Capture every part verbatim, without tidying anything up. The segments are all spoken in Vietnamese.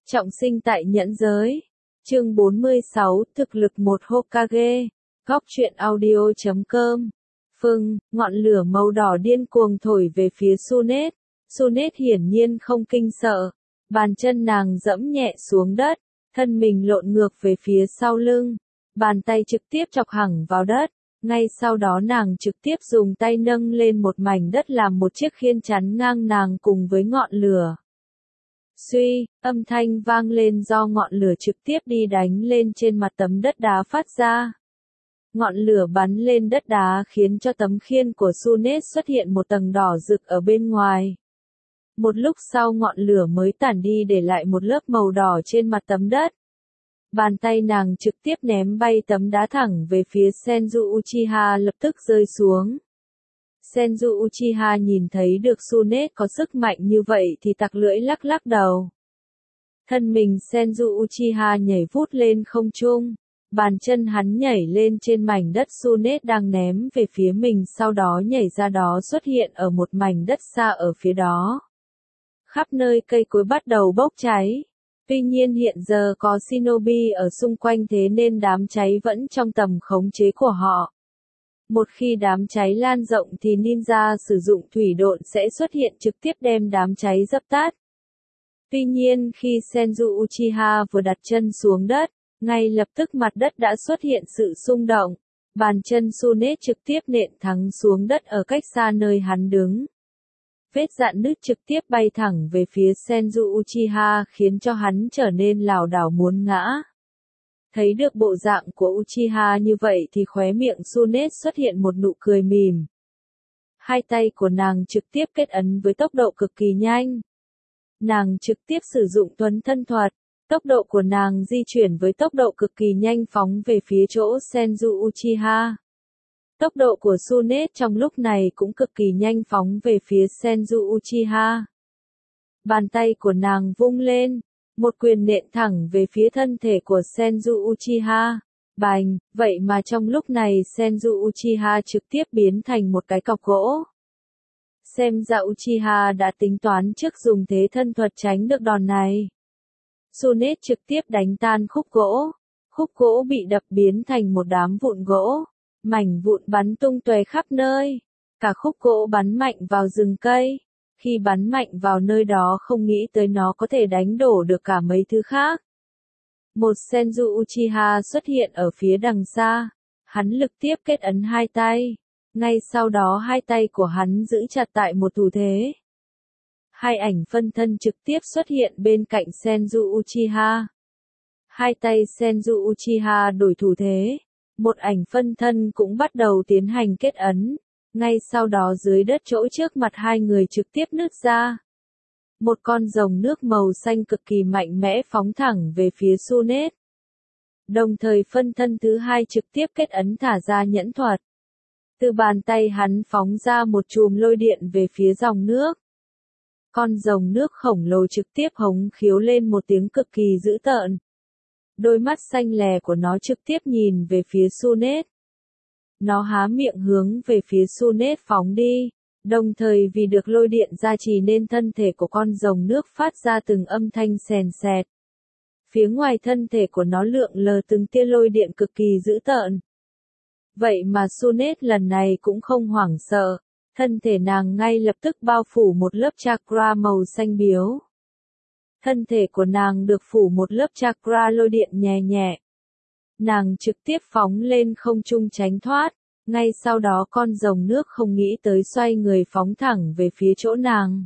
Trọng sinh tại nhẫn giới. Chương bốn mươi sáu, thực lực một Hokage. Góc truyện audio chấm com. Phừng, ngọn lửa màu đỏ điên cuồng thổi về phía Sunet. Sunet hiển nhiên không kinh sợ. Bàn chân nàng dẫm nhẹ xuống đất, thân mình lộn ngược về phía sau lưng. Bàn tay trực tiếp chọc hẳng vào đất. Ngay sau đó nàng trực tiếp dùng tay nâng lên một mảnh đất làm một chiếc khiên chắn ngang nàng cùng với ngọn lửa. Suy, âm thanh vang lên do ngọn lửa trực tiếp đi đánh lên trên mặt tấm đất đá phát ra. Ngọn lửa bắn lên đất đá khiến cho tấm khiên của Sunet xuất hiện một tầng đỏ rực ở bên ngoài. Một lúc sau ngọn lửa mới tản đi để lại một lớp màu đỏ trên mặt tấm đất. Bàn tay nàng trực tiếp ném bay tấm đá thẳng về phía Senju Uchiha lập tức rơi xuống. Senju Uchiha nhìn thấy được Sunet có sức mạnh như vậy thì tặc lưỡi lắc lắc đầu. Thân mình Senju Uchiha nhảy vút lên không trung. Bàn chân hắn nhảy lên trên mảnh đất Sunet đang ném về phía mình, sau đó nhảy ra đó xuất hiện ở một mảnh đất xa ở phía đó. Khắp nơi cây cối bắt đầu bốc cháy. Tuy nhiên hiện giờ có shinobi ở xung quanh thế nên đám cháy vẫn trong tầm khống chế của họ. Một khi đám cháy lan rộng thì ninja sử dụng thủy độn sẽ xuất hiện trực tiếp đem đám cháy dập tắt. Tuy nhiên khi Senju Uchiha vừa đặt chân xuống đất, ngay lập tức mặt đất đã xuất hiện sự xung động. Bàn chân Sunet trực tiếp nện thẳng xuống đất ở cách xa nơi hắn đứng. Vết rạn nứt trực tiếp bay thẳng về phía Senju Uchiha khiến cho hắn trở nên lảo đảo muốn ngã. Thấy được bộ dạng của Uchiha như vậy thì khóe miệng Sunet xuất hiện một nụ cười mỉm. Hai tay của nàng trực tiếp kết ấn với tốc độ cực kỳ nhanh. Nàng trực tiếp sử dụng tuấn thân thuật. Tốc độ của nàng di chuyển với tốc độ cực kỳ nhanh phóng về phía chỗ Senju Uchiha. Tốc độ của Sunet trong lúc này cũng cực kỳ nhanh phóng về phía Senju Uchiha. Bàn tay của nàng vung lên, một quyền nện thẳng về phía thân thể của Senju Uchiha. Bành, vậy mà trong lúc này Senju Uchiha trực tiếp biến thành một cái cọc gỗ. Xem ra Uchiha đã tính toán trước dùng thế thân thuật tránh được đòn này. Sunet trực tiếp đánh tan khúc gỗ. Khúc gỗ bị đập biến thành một đám vụn gỗ. Mảnh vụn bắn tung tóe khắp nơi. Cả khúc gỗ bắn mạnh vào rừng cây. Khi bắn mạnh vào nơi đó không nghĩ tới nó có thể đánh đổ được cả mấy thứ khác. Một Senju Uchiha xuất hiện ở phía đằng xa. Hắn lực tiếp kết ấn hai tay. Ngay sau đó hai tay của hắn giữ chặt tại một thủ thế. Hai ảnh phân thân trực tiếp xuất hiện bên cạnh Senju Uchiha. Hai tay Senju Uchiha đổi thủ thế. Một ảnh phân thân cũng bắt đầu tiến hành kết ấn. Ngay sau đó dưới đất chỗ trước mặt hai người trực tiếp nứt ra. Một con rồng nước màu xanh cực kỳ mạnh mẽ phóng thẳng về phía Sunet. Đồng thời phân thân thứ hai trực tiếp kết ấn thả ra nhẫn thuật. Từ bàn tay hắn phóng ra một chùm lôi điện về phía dòng nước. Con rồng nước khổng lồ trực tiếp hống khiếu lên một tiếng cực kỳ dữ tợn. Đôi mắt xanh lè của nó trực tiếp nhìn về phía Sunet. Nó há miệng hướng về phía Sunet phóng đi. Đồng thời vì được lôi điện gia trì nên thân thể của con rồng nước phát ra từng âm thanh sèn sẹt. Phía ngoài thân thể của nó lượn lờ từng tia lôi điện cực kỳ dữ tợn. Vậy mà Sunet lần này cũng không hoảng sợ. Thân thể nàng ngay lập tức bao phủ một lớp chakra màu xanh biếu. Thân thể của nàng được phủ một lớp chakra lôi điện nhẹ nhẹ. Nàng trực tiếp phóng lên không trung tránh thoát. Ngay sau đó con rồng nước không nghĩ tới xoay người phóng thẳng về phía chỗ nàng.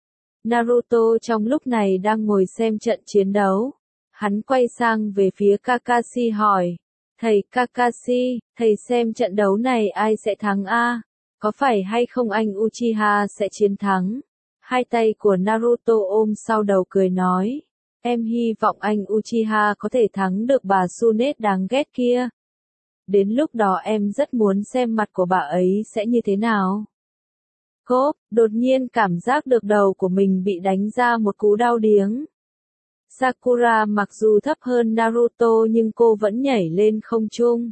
Naruto trong lúc này đang ngồi xem trận chiến đấu. Hắn quay sang về phía Kakashi hỏi. Thầy Kakashi, thầy xem trận đấu này ai sẽ thắng a? Có phải hay không anh Uchiha sẽ chiến thắng? Hai tay của Naruto ôm sau đầu cười nói. Em hy vọng anh Uchiha có thể thắng được bà Sunet đáng ghét kia. Đến lúc đó em rất muốn xem mặt của bà ấy sẽ như thế nào. Cốp, đột nhiên cảm giác được đầu của mình bị đánh ra một cú đau điếng. Sakura mặc dù thấp hơn Naruto nhưng cô vẫn nhảy lên không trung.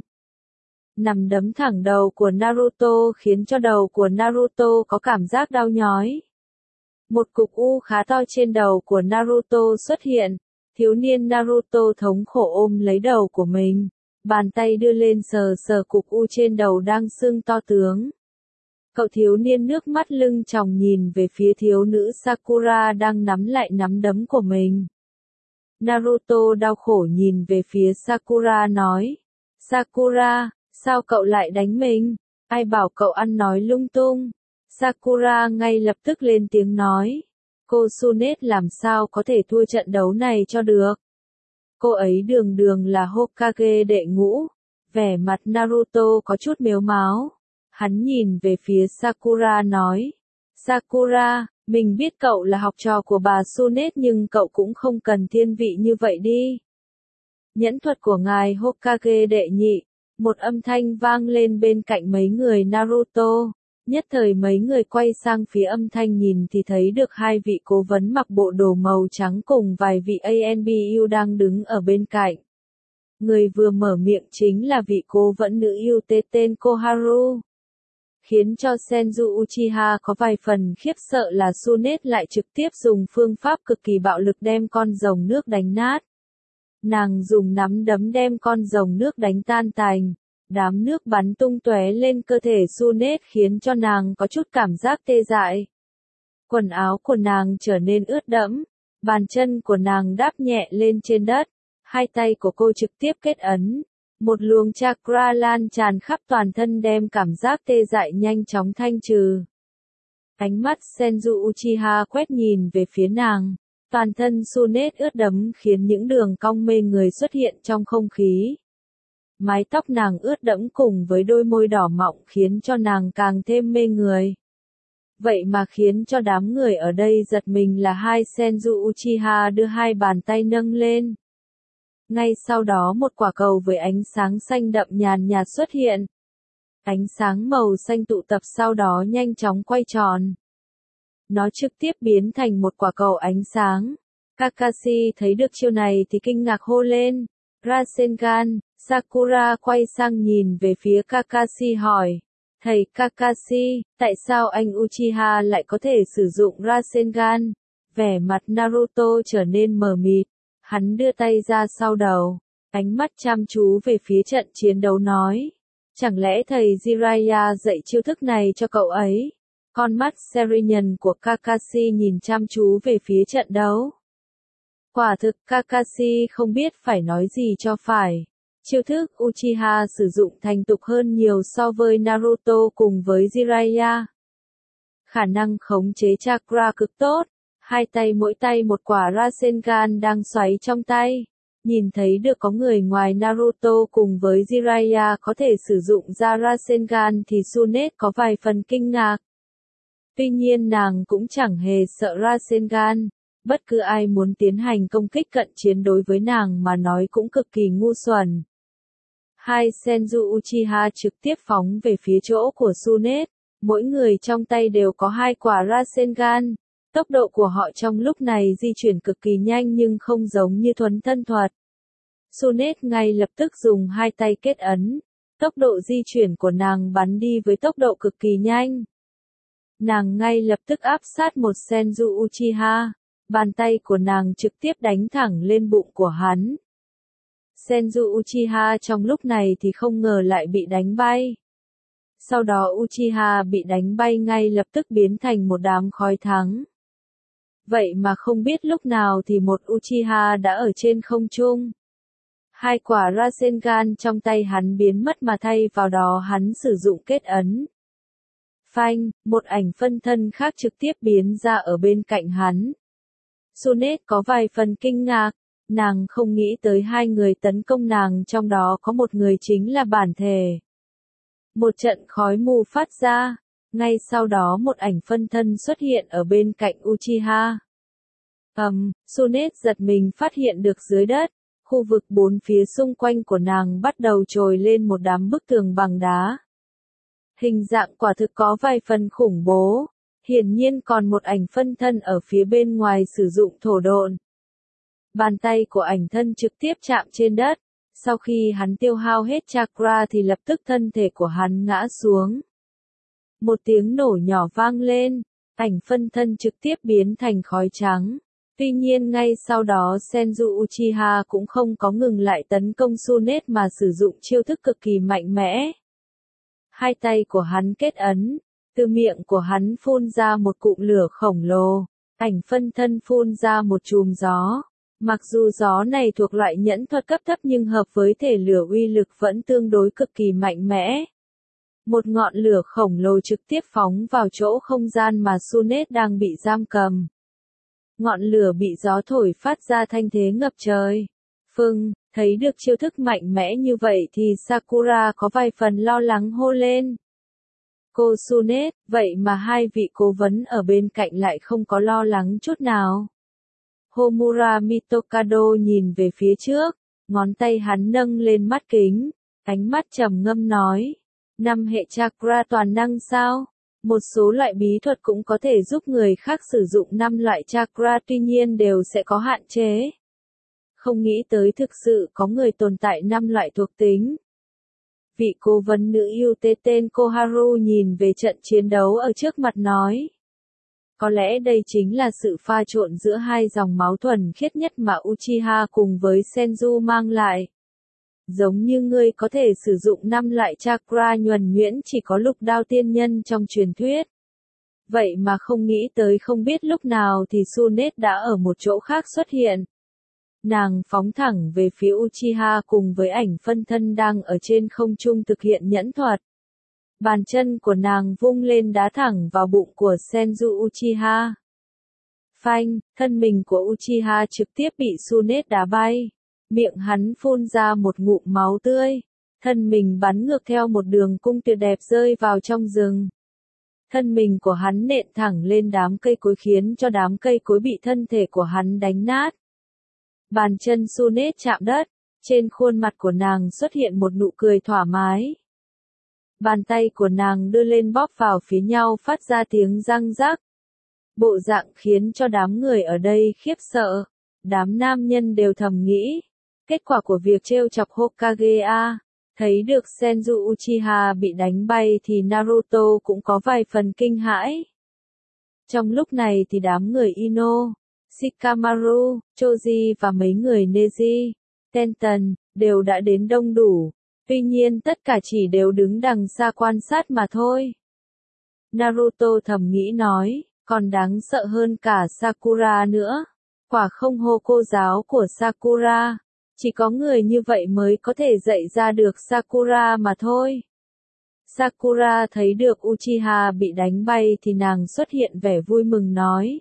Nằm đấm thẳng đầu của Naruto khiến cho đầu của Naruto có cảm giác đau nhói. Một cục u khá to trên đầu của Naruto xuất hiện. Thiếu niên Naruto thống khổ ôm lấy đầu của mình, bàn tay đưa lên sờ sờ cục u trên đầu đang sưng to tướng. Cậu thiếu niên nước mắt lưng tròng nhìn về phía thiếu nữ Sakura đang nắm lại nắm đấm của mình. Naruto đau khổ nhìn về phía Sakura nói, Sakura, sao cậu lại đánh mình? Ai bảo cậu ăn nói lung tung? Sakura ngay lập tức lên tiếng nói, cô Tsunade làm sao có thể thua trận đấu này cho được? Cô ấy đường đường là Hokage đệ ngũ. Vẻ mặt Naruto có chút mếu máo. Hắn nhìn về phía Sakura nói, Sakura, mình biết cậu là học trò của bà Tsunade nhưng cậu cũng không cần thiên vị như vậy đi. Nhẫn thuật của ngài Hokage đệ nhị, một âm thanh vang lên bên cạnh mấy người Naruto. Nhất thời mấy người quay sang phía âm thanh nhìn thì thấy được hai vị cố vấn mặc bộ đồ màu trắng cùng vài vị a en bê u đang đứng ở bên cạnh. Người vừa mở miệng chính là vị cố vấn nữ yêu tế tên Koharu. Khiến cho Senju Uchiha có vài phần khiếp sợ là Tsunade lại trực tiếp dùng phương pháp cực kỳ bạo lực đem con rồng nước đánh nát. Nàng dùng nắm đấm đem con rồng nước đánh tan tành. Đám nước bắn tung tóe lên cơ thể Tsunade khiến cho nàng có chút cảm giác tê dại. Quần áo của nàng trở nên ướt đẫm, bàn chân của nàng đáp nhẹ lên trên đất, hai tay của cô trực tiếp kết ấn. Một luồng chakra lan tràn khắp toàn thân đem cảm giác tê dại nhanh chóng thanh trừ. Ánh mắt Senju Uchiha quét nhìn về phía nàng, toàn thân Tsunade ướt đẫm khiến những đường cong mê người xuất hiện trong không khí. Mái tóc nàng ướt đẫm cùng với đôi môi đỏ mọng khiến cho nàng càng thêm mê người. Vậy mà khiến cho đám người ở đây giật mình là hai Senju Uchiha đưa hai bàn tay nâng lên. Ngay sau đó một quả cầu với ánh sáng xanh đậm nhàn nhạt xuất hiện. Ánh sáng màu xanh tụ tập sau đó nhanh chóng quay tròn. Nó trực tiếp biến thành một quả cầu ánh sáng. Kakashi thấy được chiêu này thì kinh ngạc hô lên, Rasengan. Sakura quay sang nhìn về phía Kakashi hỏi, thầy Kakashi, tại sao anh Uchiha lại có thể sử dụng Rasengan? Vẻ mặt Naruto trở nên mờ mịt, hắn đưa tay ra sau đầu, ánh mắt chăm chú về phía trận chiến đấu nói, chẳng lẽ thầy Jiraiya dạy chiêu thức này cho cậu ấy? Con mắt Sharingan của Kakashi nhìn chăm chú về phía trận đấu. Quả thực Kakashi không biết phải nói gì cho phải. Chiêu thức Uchiha sử dụng thành thục hơn nhiều so với Naruto cùng với Jiraiya. Khả năng khống chế chakra cực tốt, hai tay mỗi tay một quả Rasengan đang xoáy trong tay. Nhìn thấy được có người ngoài Naruto cùng với Jiraiya có thể sử dụng ra Rasengan thì Tsunade có vài phần kinh ngạc. Tuy nhiên nàng cũng chẳng hề sợ Rasengan. Bất cứ ai muốn tiến hành công kích cận chiến đối với nàng mà nói cũng cực kỳ ngu xuẩn. Hai Senju Uchiha trực tiếp phóng về phía chỗ của Tsunade, mỗi người trong tay đều có hai quả Rasengan. Tốc độ của họ trong lúc này di chuyển cực kỳ nhanh nhưng không giống như thuấn thân thuật. Tsunade ngay lập tức dùng hai tay kết ấn, tốc độ di chuyển của nàng bắn đi với tốc độ cực kỳ nhanh. Nàng ngay lập tức áp sát một Senju Uchiha, bàn tay của nàng trực tiếp đánh thẳng lên bụng của hắn. Senju Uchiha trong lúc này thì không ngờ lại bị đánh bay. Sau đó Uchiha bị đánh bay ngay lập tức biến thành một đám khói trắng. Vậy mà không biết lúc nào thì một Uchiha đã ở trên không trung. Hai quả Rasengan trong tay hắn biến mất mà thay vào đó hắn sử dụng kết ấn. Phanh, một ảnh phân thân khác trực tiếp biến ra ở bên cạnh hắn. Tsunade có vài phần kinh ngạc, nàng không nghĩ tới hai người tấn công nàng trong đó có một người chính là bản thể. Một trận khói mù phát ra, ngay sau đó một ảnh phân thân xuất hiện ở bên cạnh Uchiha. Ầm, um, Tsunade giật mình phát hiện được dưới đất, khu vực bốn phía xung quanh của nàng bắt đầu trồi lên một đám bức tường bằng đá. Hình dạng quả thực có vài phần khủng bố. Hiển nhiên còn một ảnh phân thân ở phía bên ngoài sử dụng thổ độn. Bàn tay của ảnh thân trực tiếp chạm trên đất, sau khi hắn tiêu hao hết chakra thì lập tức thân thể của hắn ngã xuống. Một tiếng nổ nhỏ vang lên, ảnh phân thân trực tiếp biến thành khói trắng. Tuy nhiên ngay sau đó Senju Uchiha cũng không có ngừng lại tấn công Tsunade mà sử dụng chiêu thức cực kỳ mạnh mẽ. Hai tay của hắn kết ấn, từ miệng của hắn phun ra một cụm lửa khổng lồ, ảnh phân thân phun ra một chùm gió. Mặc dù gió này thuộc loại nhẫn thuật cấp thấp nhưng hợp với thể lửa uy lực vẫn tương đối cực kỳ mạnh mẽ. Một ngọn lửa khổng lồ trực tiếp phóng vào chỗ không gian mà Tsunade đang bị giam cầm. Ngọn lửa bị gió thổi phát ra thanh thế ngập trời. Phưng, thấy được chiêu thức mạnh mẽ như vậy thì Sakura có vài phần lo lắng hô lên. Cô Tsunade, vậy mà hai vị cố vấn ở bên cạnh lại không có lo lắng chút nào. Homura Mitokado nhìn về phía trước, ngón tay hắn nâng lên mắt kính, ánh mắt trầm ngâm nói. Năm hệ chakra toàn năng sao? Một số loại bí thuật cũng có thể giúp người khác sử dụng năm loại chakra tuy nhiên đều sẽ có hạn chế. Không nghĩ tới thực sự có người tồn tại năm loại thuộc tính. Vị cố vấn nữ yêu tê tên Koharu nhìn về trận chiến đấu ở trước mặt nói. Có lẽ đây chính là sự pha trộn giữa hai dòng máu thuần khiết nhất mà Uchiha cùng với Senju mang lại. Giống như ngươi có thể sử dụng năm loại chakra nhuần nhuyễn chỉ có lục đao tiên nhân trong truyền thuyết. Vậy mà không nghĩ tới không biết lúc nào thì Tsunade đã ở một chỗ khác xuất hiện. Nàng phóng thẳng về phía Uchiha cùng với ảnh phân thân đang ở trên không trung thực hiện nhẫn thuật. Bàn chân của nàng vung lên đá thẳng vào bụng của Senju Uchiha. Phanh, thân mình của Uchiha trực tiếp bị Tsunade đá bay. Miệng hắn phun ra một ngụm máu tươi. Thân mình bắn ngược theo một đường cung tuyệt đẹp rơi vào trong rừng. Thân mình của hắn nện thẳng lên đám cây cối khiến cho đám cây cối bị thân thể của hắn đánh nát. Bàn chân Tsunade chạm đất, trên khuôn mặt của nàng xuất hiện một nụ cười thoải mái. Bàn tay của nàng đưa lên bóp vào phía nhau phát ra tiếng răng rắc. Bộ dạng khiến cho đám người ở đây khiếp sợ. Đám nam nhân đều thầm nghĩ. Kết quả của việc trêu chọc Hokage a. Thấy được Senju Uchiha bị đánh bay thì Naruto cũng có vài phần kinh hãi. Trong lúc này thì đám người Ino, Shikamaru, Choji và mấy người Neji, Tenten, đều đã đến đông đủ. Tuy nhiên tất cả chỉ đều đứng đằng xa quan sát mà thôi. Naruto thầm nghĩ nói, còn đáng sợ hơn cả Sakura nữa. Quả không hô cô giáo của Sakura. Chỉ có người như vậy mới có thể dạy ra được Sakura mà thôi. Sakura thấy được Uchiha bị đánh bay thì nàng xuất hiện vẻ vui mừng nói.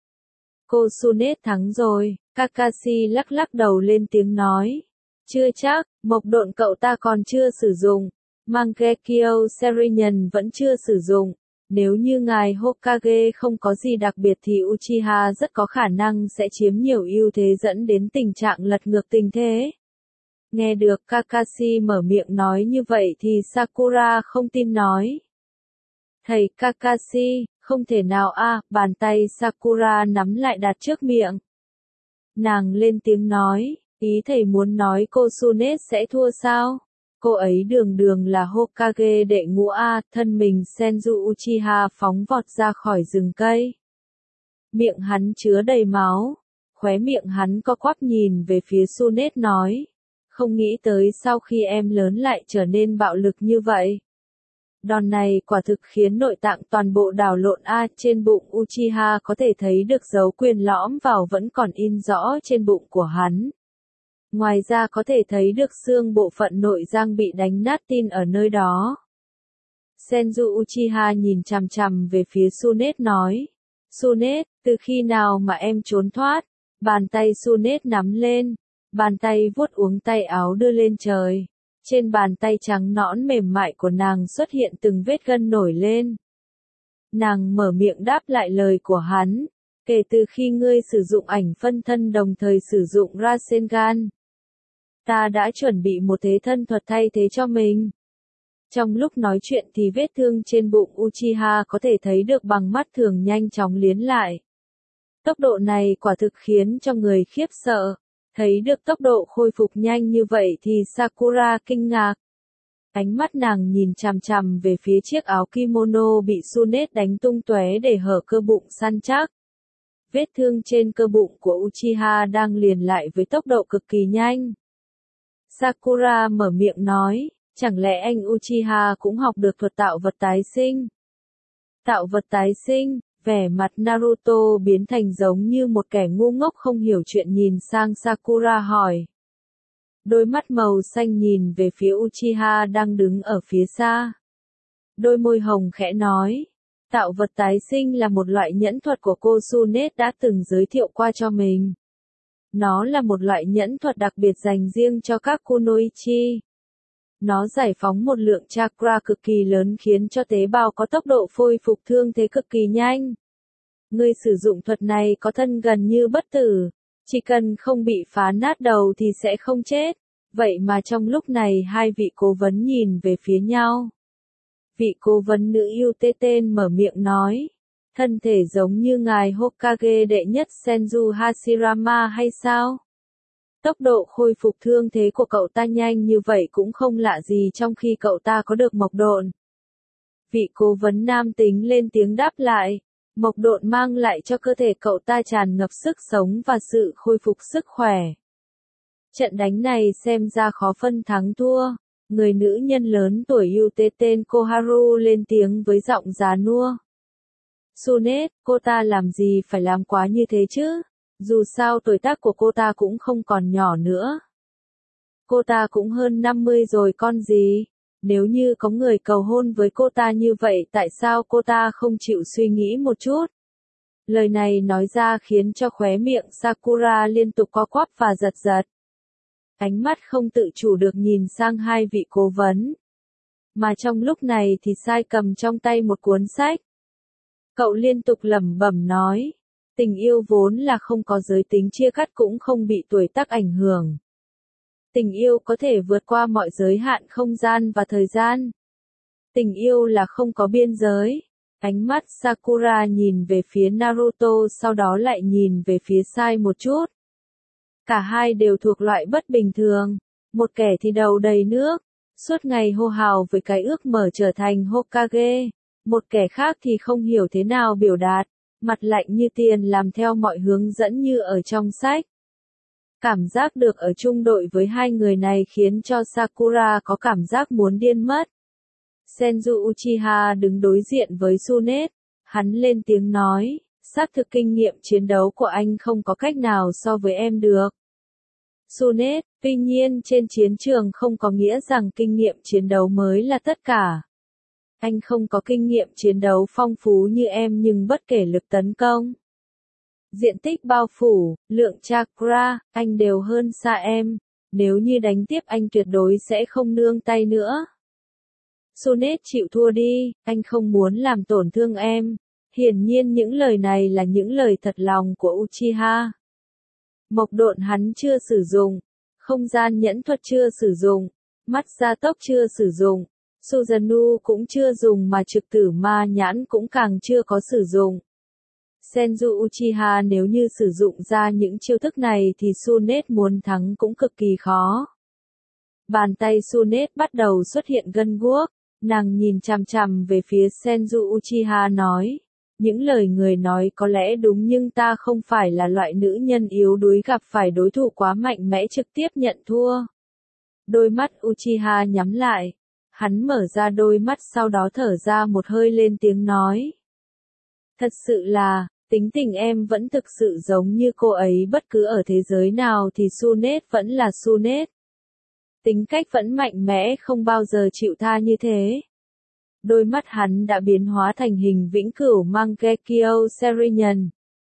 Cô Tsunade thắng rồi, Kakashi lắc lắc đầu lên tiếng nói. Chưa chắc, mộc độn cậu ta còn chưa sử dụng. Mangekyo Serinyuan vẫn chưa sử dụng. Nếu như ngài Hokage không có gì đặc biệt thì Uchiha rất có khả năng sẽ chiếm nhiều ưu thế dẫn đến tình trạng lật ngược tình thế. Nghe được Kakashi mở miệng nói như vậy thì Sakura không tin nói. Thầy Kakashi, không thể nào a, à, bàn tay Sakura nắm lại đặt trước miệng. Nàng lên tiếng nói, ý thầy muốn nói cô Tsunade sẽ thua sao? Cô ấy đường đường là Hokage đệ ngũ A, thân mình Senju Uchiha phóng vọt ra khỏi rừng cây. Miệng hắn chứa đầy máu, khóe miệng hắn co quắp nhìn về phía Tsunade nói. Không nghĩ tới sau khi em lớn lại trở nên bạo lực như vậy. Đòn này quả thực khiến nội tạng toàn bộ đảo lộn A, trên bụng Uchiha có thể thấy được dấu quyền lõm vào vẫn còn in rõ trên bụng của hắn. Ngoài ra có thể thấy được xương bộ phận nội giang bị đánh nát tin ở nơi đó. Senju Uchiha nhìn chằm chằm về phía Tsunade nói. Tsunade, từ khi nào mà em trốn thoát? Bàn tay Tsunade nắm lên. Bàn tay vuốt uống tay áo đưa lên trời. Trên bàn tay trắng nõn mềm mại của nàng xuất hiện từng vết gân nổi lên. Nàng mở miệng đáp lại lời của hắn. Kể từ khi ngươi sử dụng ảnh phân thân đồng thời sử dụng Rasengan, ta đã chuẩn bị một thế thân thuật thay thế cho mình. Trong lúc nói chuyện thì vết thương trên bụng Uchiha có thể thấy được bằng mắt thường nhanh chóng liến lại. Tốc độ này quả thực khiến cho người khiếp sợ. Thấy được tốc độ khôi phục nhanh như vậy thì Sakura kinh ngạc. Ánh mắt nàng nhìn chằm chằm về phía chiếc áo kimono bị Tsunade đánh tung tóe để hở cơ bụng săn chắc. vết thương trên cơ bụng của Uchiha đang liền lại với tốc độ cực kỳ nhanh. Sakura mở miệng nói, chẳng lẽ anh Uchiha cũng học được thuật tạo vật tái sinh? Tạo vật tái sinh, vẻ mặt Naruto biến thành giống như một kẻ ngu ngốc không hiểu chuyện nhìn sang Sakura hỏi. Đôi mắt màu xanh nhìn về phía Uchiha đang đứng ở phía xa. Đôi môi hồng khẽ nói, tạo vật tái sinh là một loại nhẫn thuật của cô Tsunade đã từng giới thiệu qua cho mình. Nó là một loại nhẫn thuật đặc biệt dành riêng cho các kunoichi. Nó giải phóng một lượng chakra cực kỳ lớn khiến cho tế bào có tốc độ phôi phục thương thế cực kỳ nhanh. Người sử dụng thuật này có thân gần như bất tử, chỉ cần không bị phá nát đầu thì sẽ không chết. Vậy mà trong lúc này hai vị cố vấn nhìn về phía nhau. Vị cố vấn nữ yêu tê tên mở miệng nói, thân thể giống như ngài Hokage đệ nhất Senju Hashirama hay sao? Tốc độ khôi phục thương thế của cậu ta nhanh như vậy cũng không lạ gì trong khi cậu ta có được mộc độn. Vị cố vấn nam tính lên tiếng đáp lại, mộc độn mang lại cho cơ thể cậu ta tràn ngập sức sống và sự khôi phục sức khỏe. Trận đánh này xem ra khó phân thắng thua. Người nữ nhân lớn tuổi yêu tê tên Koharu lên tiếng với giọng già nua. Tsunade, cô ta làm gì phải làm quá như thế chứ? Dù sao tuổi tác của cô ta cũng không còn nhỏ nữa. Cô ta cũng hơn năm mươi rồi con gì. Nếu như có người cầu hôn với cô ta như vậy tại sao cô ta không chịu suy nghĩ một chút? Lời này nói ra khiến cho khóe miệng Sakura liên tục co quắp và giật giật. Ánh mắt không tự chủ được nhìn sang hai vị cố vấn. Mà trong lúc này thì Sai cầm trong tay một cuốn sách. Cậu liên tục lẩm bẩm nói, tình yêu vốn là không có giới tính chia cắt cũng không bị tuổi tác ảnh hưởng. Tình yêu có thể vượt qua mọi giới hạn không gian và thời gian. Tình yêu là không có biên giới. Ánh mắt Sakura nhìn về phía Naruto sau đó lại nhìn về phía Sai một chút. Cả hai đều thuộc loại bất bình thường. Một kẻ thì đầu đầy nước, suốt ngày hô hào với cái ước mở trở thành Hokage. Một kẻ khác thì không hiểu thế nào biểu đạt, mặt lạnh như tiền làm theo mọi hướng dẫn như ở trong sách. Cảm giác được ở chung đội với hai người này khiến cho Sakura có cảm giác muốn điên mất. Senju Uchiha đứng đối diện với Tsunade, hắn lên tiếng nói, xác thực kinh nghiệm chiến đấu của anh không có cách nào so với em được. Tsunade, tuy nhiên trên chiến trường không có nghĩa rằng kinh nghiệm chiến đấu mới là tất cả. Anh không có kinh nghiệm chiến đấu phong phú như em nhưng bất kể lực tấn công, diện tích bao phủ, lượng chakra, anh đều hơn xa em. Nếu như đánh tiếp anh tuyệt đối sẽ không nương tay nữa. Tsunade chịu thua đi, anh không muốn làm tổn thương em. Hiển nhiên những lời này là những lời thật lòng của Uchiha. Mộc độn hắn chưa sử dụng, không gian nhẫn thuật chưa sử dụng, mắt gia tốc chưa sử dụng, Susanoo cũng chưa dùng mà trực tử ma nhãn cũng càng chưa có sử dụng. Senju Uchiha nếu như sử dụng ra những chiêu thức này thì Tsunade muốn thắng cũng cực kỳ khó. Bàn tay Tsunade bắt đầu xuất hiện gân guốc, nàng nhìn chằm chằm về phía Senju Uchiha nói, những lời người nói có lẽ đúng nhưng ta không phải là loại nữ nhân yếu đuối gặp phải đối thủ quá mạnh mẽ trực tiếp nhận thua. Đôi mắt Uchiha nhắm lại, hắn mở ra đôi mắt sau đó thở ra một hơi lên tiếng nói. Thật sự là, tính tình em vẫn thực sự giống như cô ấy bất cứ ở thế giới nào thì Tsunade vẫn là Tsunade. Tính cách vẫn mạnh mẽ không bao giờ chịu tha như thế. Đôi mắt hắn đã biến hóa thành hình vĩnh cửu Mangekyo Serenian.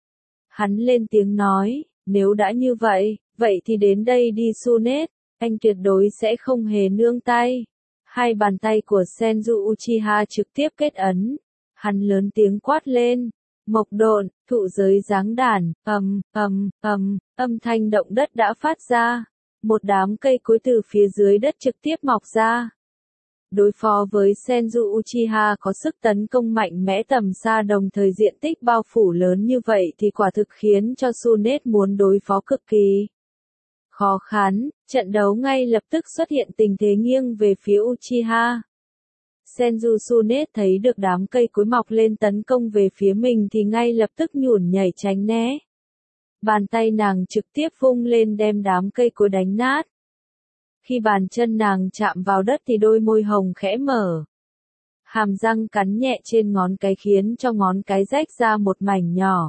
Hắn lên tiếng nói, nếu đã như vậy, vậy thì đến đây đi Tsunade, anh tuyệt đối sẽ không hề nương tay. Hai bàn tay của Senju Uchiha trực tiếp kết ấn. Hắn lớn tiếng quát lên, mộc độn, thụ giới giáng đàn, ầm, ầm, ầm, âm thanh động đất đã phát ra. Một đám cây cối từ phía dưới đất trực tiếp mọc ra. Đối phó với Senju Uchiha có sức tấn công mạnh mẽ tầm xa đồng thời diện tích bao phủ lớn như vậy thì quả thực khiến cho Tsunade muốn đối phó cực kỳ khó khăn. Trận đấu ngay lập tức xuất hiện tình thế nghiêng về phía Uchiha. Senju Tsunade thấy được đám cây cối mọc lên tấn công về phía mình thì ngay lập tức nhủn nhảy tránh né. Bàn tay nàng trực tiếp vung lên đem đám cây cối đánh nát. Khi bàn chân nàng chạm vào đất thì đôi môi hồng khẽ mở. Hàm răng cắn nhẹ trên ngón cái khiến cho ngón cái rách ra một mảnh nhỏ.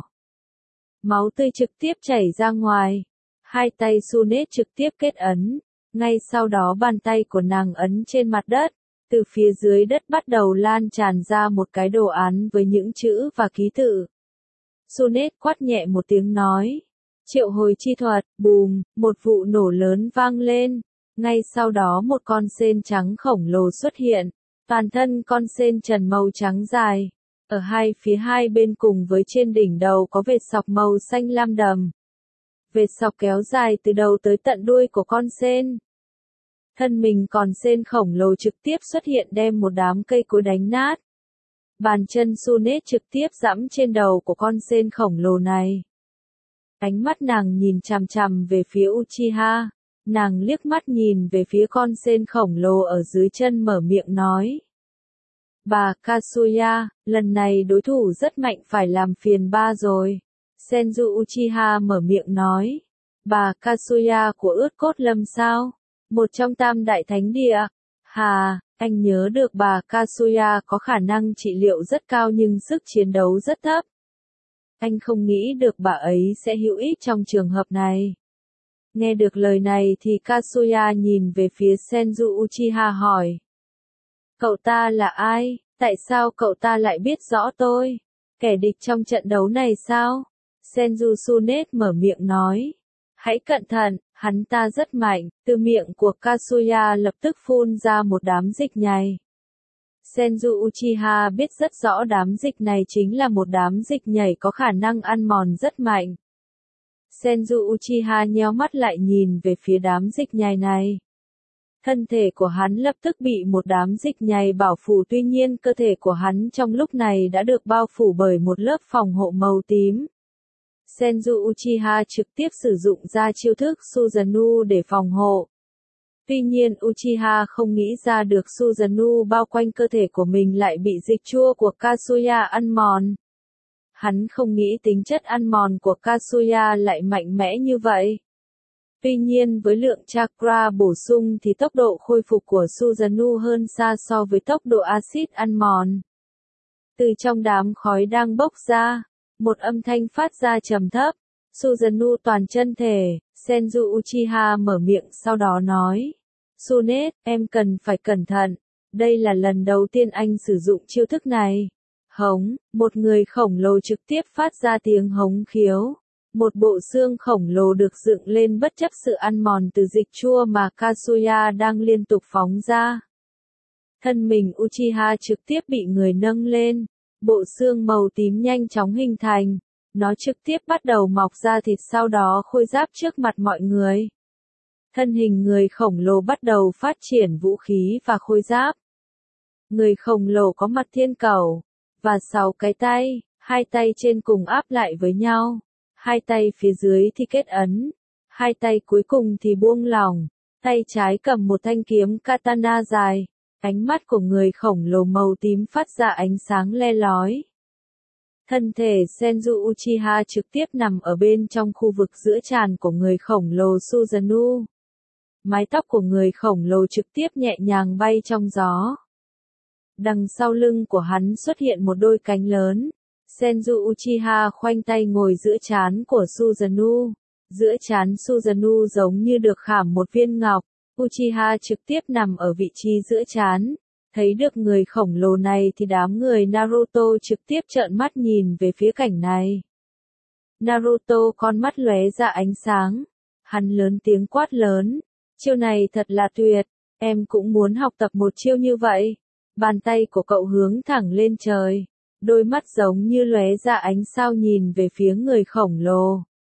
Máu tươi trực tiếp chảy ra ngoài. Hai tay Tsunade trực tiếp kết ấn. Ngay sau đó bàn tay của nàng ấn trên mặt đất. Từ phía dưới đất bắt đầu lan tràn ra một cái đồ án với những chữ và ký tự. Tsunade quát nhẹ một tiếng nói. Triệu hồi chi thuật, bùm, một vụ nổ lớn vang lên. Ngay sau đó một con sên trắng khổng lồ xuất hiện. Toàn thân con sên trần màu trắng dài. Ở hai phía hai bên cùng với trên đỉnh đầu có vệt sọc màu xanh lam đầm. Vệt sọc kéo dài từ đầu tới tận đuôi của con sên. Thân mình còn sên khổng lồ trực tiếp xuất hiện đem một đám cây cối đánh nát. Bàn chân Tsunade trực tiếp giẫm trên đầu của con sên khổng lồ này. Ánh mắt nàng nhìn chằm chằm về phía Uchiha. Nàng liếc mắt nhìn về phía con sên khổng lồ ở dưới chân mở miệng nói. Bà Kazuya, lần này đối thủ rất mạnh phải làm phiền ba rồi. Senju Uchiha mở miệng nói. Bà Kazuya của ướt cốt lâm sao? Một trong tam đại thánh địa. Hà, anh nhớ được bà Kazuya có khả năng trị liệu rất cao nhưng sức chiến đấu rất thấp. Anh không nghĩ được bà ấy sẽ hữu ích trong trường hợp này. Nghe được lời này thì Kazuya nhìn về phía Senju Uchiha hỏi. Cậu ta là ai? Tại sao cậu ta lại biết rõ tôi? Kẻ địch trong trận đấu này sao? Senju Tsunade mở miệng nói. Hãy cẩn thận, hắn ta rất mạnh. Từ miệng của Kazuya lập tức phun ra một đám dịch nhầy. Senju Uchiha biết rất rõ đám dịch này chính là một đám dịch nhảy có khả năng ăn mòn rất mạnh. Senju Uchiha nheo mắt lại nhìn về phía đám dịch nhầy này. Thân thể của hắn lập tức bị một đám dịch nhầy bảo phủ, tuy nhiên cơ thể của hắn trong lúc này đã được bao phủ bởi một lớp phòng hộ màu tím. Senju Uchiha trực tiếp sử dụng ra chiêu thức Susanoo để phòng hộ. Tuy nhiên Uchiha không nghĩ ra được Susanoo bao quanh cơ thể của mình lại bị dịch chua của Kazuya ăn mòn. Hắn không nghĩ tính chất ăn mòn của Kazuya lại mạnh mẽ như vậy. Tuy nhiên với lượng chakra bổ sung thì tốc độ khôi phục của Susanoo hơn xa so với tốc độ axit ăn mòn. Từ trong đám khói đang bốc ra, một âm thanh phát ra trầm thấp. Susanoo toàn chân thể, Senju Uchiha mở miệng sau đó nói. Tsunade, em cần phải cẩn thận. Đây là lần đầu tiên anh sử dụng chiêu thức này. Hống, một người khổng lồ trực tiếp phát ra tiếng hống khiếu. Một bộ xương khổng lồ được dựng lên bất chấp sự ăn mòn từ dịch chua mà Kazuya đang liên tục phóng ra. Thân mình Uchiha trực tiếp bị người nâng lên. Bộ xương màu tím nhanh chóng hình thành. Nó trực tiếp bắt đầu mọc ra thịt sau đó khôi giáp trước mặt mọi người. Thân hình người khổng lồ bắt đầu phát triển vũ khí và khôi giáp. Người khổng lồ có mặt thiên cầu, và sáu cái tay, hai tay trên cùng áp lại với nhau, hai tay phía dưới thì kết ấn, hai tay cuối cùng thì buông lỏng, tay trái cầm một thanh kiếm katana dài, ánh mắt của người khổng lồ màu tím phát ra ánh sáng le lói. Thân thể Senju Uchiha trực tiếp nằm ở bên trong khu vực giữa trán của người khổng lồ Susanoo. Mái tóc của người khổng lồ trực tiếp nhẹ nhàng bay trong gió. Đằng sau lưng của hắn xuất hiện một đôi cánh lớn. Senju Uchiha khoanh tay ngồi giữa trán của Susanoo. Giữa trán Susanoo giống như được khảm một viên ngọc. Uchiha trực tiếp nằm ở vị trí giữa trán. Thấy được người khổng lồ này thì đám người Naruto trực tiếp trợn mắt nhìn về phía cảnh này. Naruto con mắt lóe ra ánh sáng. Hắn lớn tiếng quát lớn. Chiêu này thật là tuyệt, em cũng muốn học tập một chiêu như vậy. Bàn tay của cậu hướng thẳng lên trời. Đôi mắt giống như lóe ra ánh sao nhìn về phía người khổng lồ.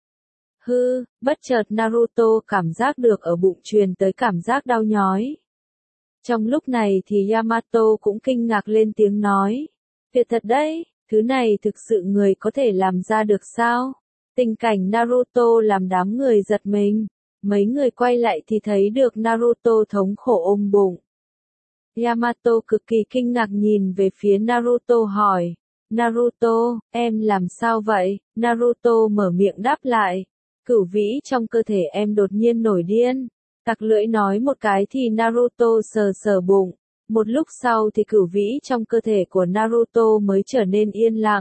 Hư, bất chợt Naruto cảm giác được ở bụng truyền tới cảm giác đau nhói. Trong lúc này thì Yamato cũng kinh ngạc lên tiếng nói. Tuyệt thật đấy, thứ này thực sự người có thể làm ra được sao? Tình cảnh Naruto làm đám người giật mình. Mấy người quay lại thì thấy được Naruto thống khổ ôm bụng. Yamato cực kỳ kinh ngạc nhìn về phía Naruto hỏi. Naruto, em làm sao vậy? Naruto mở miệng đáp lại. Cửu vĩ trong cơ thể em đột nhiên nổi điên. Tặc lưỡi nói một cái thì Naruto sờ sờ bụng. Một lúc sau thì cửu vĩ trong cơ thể của Naruto mới trở nên yên lặng.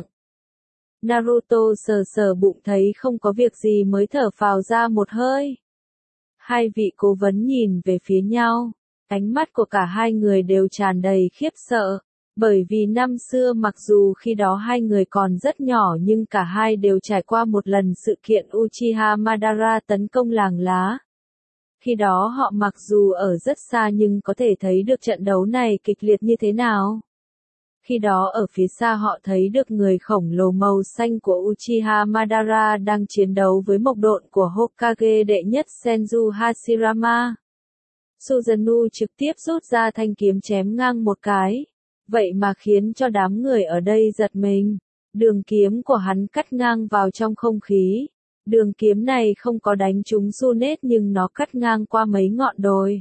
Naruto sờ sờ bụng thấy không có việc gì mới thở phào ra một hơi. Hai vị cố vấn nhìn về phía nhau. Ánh mắt của cả hai người đều tràn đầy khiếp sợ. Bởi vì năm xưa mặc dù khi đó hai người còn rất nhỏ nhưng cả hai đều trải qua một lần sự kiện Uchiha Madara tấn công làng lá. Khi đó họ mặc dù ở rất xa nhưng có thể thấy được trận đấu này kịch liệt như thế nào. Khi đó ở phía xa họ thấy được người khổng lồ màu xanh của Uchiha Madara đang chiến đấu với mộc độn của Hokage đệ nhất Senju Hashirama. Susanoo trực tiếp rút ra thanh kiếm chém ngang một cái. Vậy mà khiến cho đám người ở đây giật mình. Đường kiếm của hắn cắt ngang vào trong không khí. Đường kiếm này không có đánh trúng Tsunade nhưng nó cắt ngang qua mấy ngọn đồi.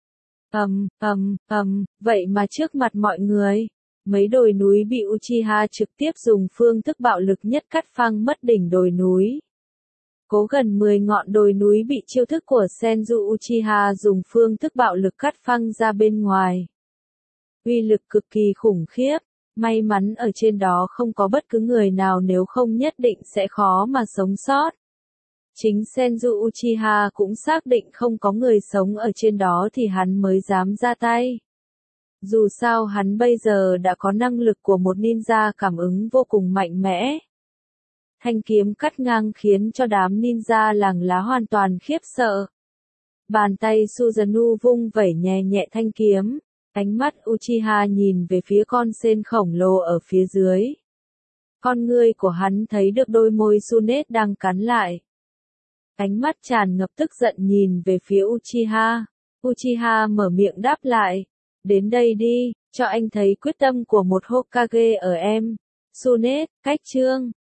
Ầm, ầm, ầm, vậy mà trước mặt mọi người, mấy đồi núi bị Uchiha trực tiếp dùng phương thức bạo lực nhất cắt phăng mất đỉnh đồi núi. Cố gần mười ngọn đồi núi bị chiêu thức của Senju Uchiha dùng phương thức bạo lực cắt phăng ra bên ngoài. Uy lực cực kỳ khủng khiếp, may mắn ở trên đó không có bất cứ người nào nếu không nhất định sẽ khó mà sống sót. Chính Senju Uchiha cũng xác định không có người sống ở trên đó thì hắn mới dám ra tay. Dù sao hắn bây giờ đã có năng lực của một ninja cảm ứng vô cùng mạnh mẽ. Thanh kiếm cắt ngang khiến cho đám ninja làng lá hoàn toàn khiếp sợ. Bàn tay Susanoo vung vẩy nhẹ nhẹ thanh kiếm. Ánh mắt Uchiha nhìn về phía con sên khổng lồ ở phía dưới. Con ngươi của hắn thấy được đôi môi Tsunade đang cắn lại. Ánh mắt tràn ngập tức giận nhìn về phía Uchiha. Uchiha mở miệng đáp lại. Đến đây đi, cho anh thấy quyết tâm của một Hokage ở em. Tsunade, cách chương.